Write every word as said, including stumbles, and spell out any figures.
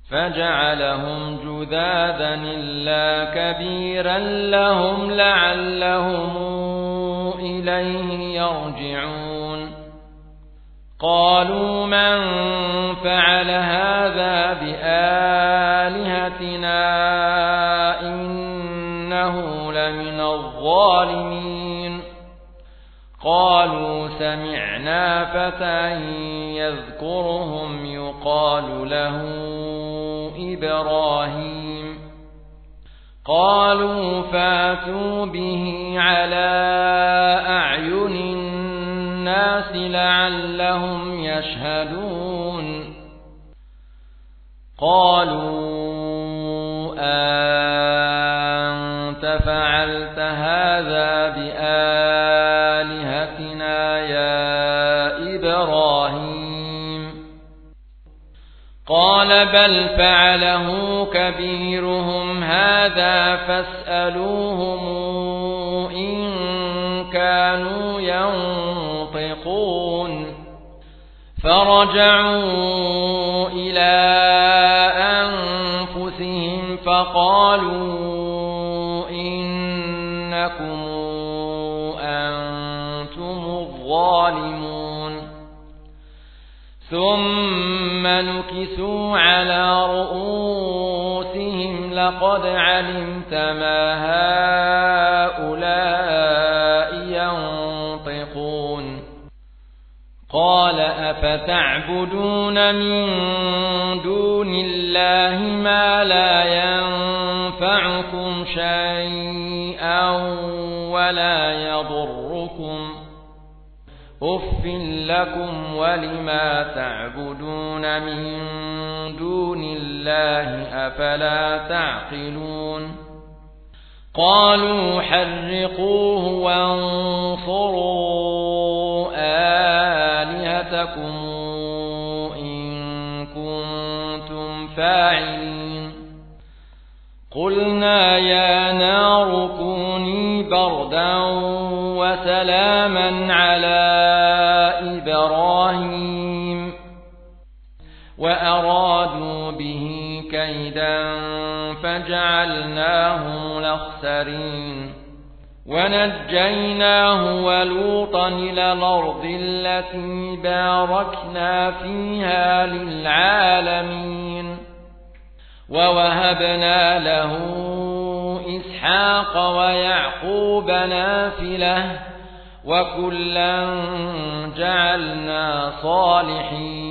فجعلهم جذاذا إلا كبيرا لهم لعلهم إليه يرجعون قالوا من فعل هذا بآلهتنا إنه لمن الظالمين قالوا سمعنا فتى يذكرهم يقال له إبراهيم قالوا فاتوا به على أعين الناس لعلهم يشهدون قالوا أنت فعلت هذا بآلهتنا يا إبراهيم قال بل فعله كبيرهم هذا فاسألوهم إن كانوا ينطقون فرجعوا إلى أنفسهم فقالوا إنكم أنتم الظالمون ثم نكسوا على رؤوسهم لقد علمت ما هؤلاء ينطقون قال أفتعبدون من دون الله ما لا ينفعكم شيئا ولا يضركم أف لكم ولما تعبدون من دون الله أفلا تعقلون قالوا حرقوه وانصروا آلهتكم إن كنتم فاعلين قلنا يا نار كوني بردا وسلاما على إبراهيم وأرادوا به كيدا فجعلناهم الأخسرين ونجيناه ولوطا إلى الأرض التي باركنا فيها للعالمين ووهبنا له إسحاق ويعقوب نافلة وكلا جعلنا صالحين